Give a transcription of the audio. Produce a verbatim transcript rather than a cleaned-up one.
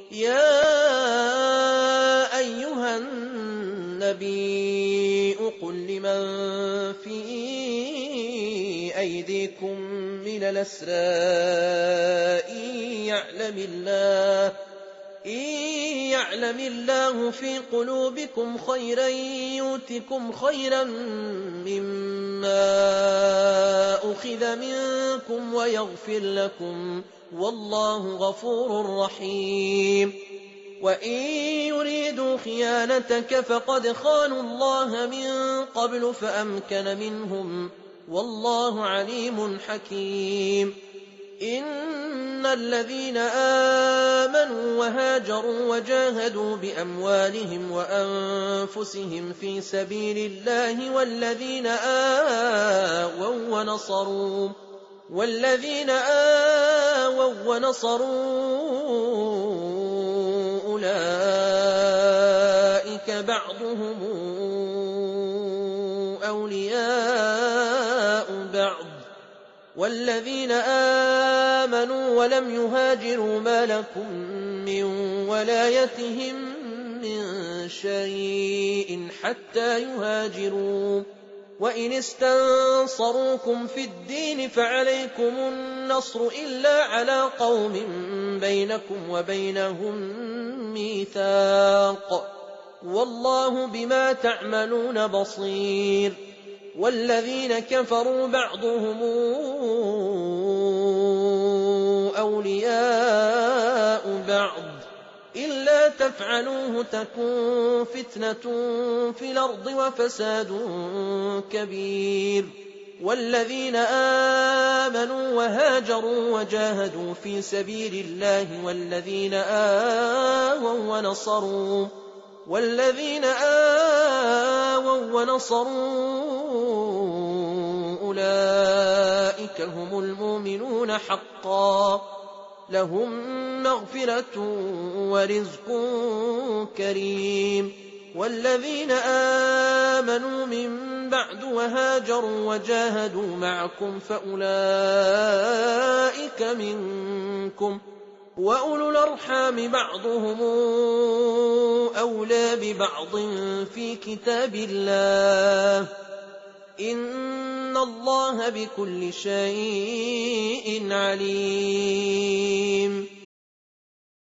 يا أيها النبي قل لمن في أيديكم من الأسرى إن يعلم الله إن يعلم الله في قلوبكم خيرا يؤتكم خيرا مما أخذ منكم ويغفر لكم والله غفور رحيم. وإن يريدوا خيانتك فقد خانوا الله من قبل فأمكن منهم والله عليم حكيم. إن الذين آمنوا وهاجروا وجاهدوا بأموالهم وأنفسهم في سبيل الله والذين آووا ونصروا والذين آووا ونصروا أولئك بعضهم أولياء بعض والذين آمنوا ولم يهاجروا ما لكم من ولايتهم من شيء حتى يهاجروا وإن استنصروكم في الدين فعليكم النصر إلا على قوم بينكم وبينهم ميثاق والله بما تعملون بصير. والذين كفروا بعضهم أولياء بعض إلا تفعلوه تكن فتنة في الأرض وفساد كبير. والذين آمنوا وهاجروا وجاهدوا في سبيل الله والذين آووا ونصروا والذين آووا ونصروا أولئك هم المؤمنون حقا لهم مغفرة ورزق كريم. والذين آمنوا من بعد وهاجروا وجاهدوا معكم فأولئك منكم وأولو الأرحام بعضهم أولى ببعض في كتاب الله إن الله بكل شيء عليم.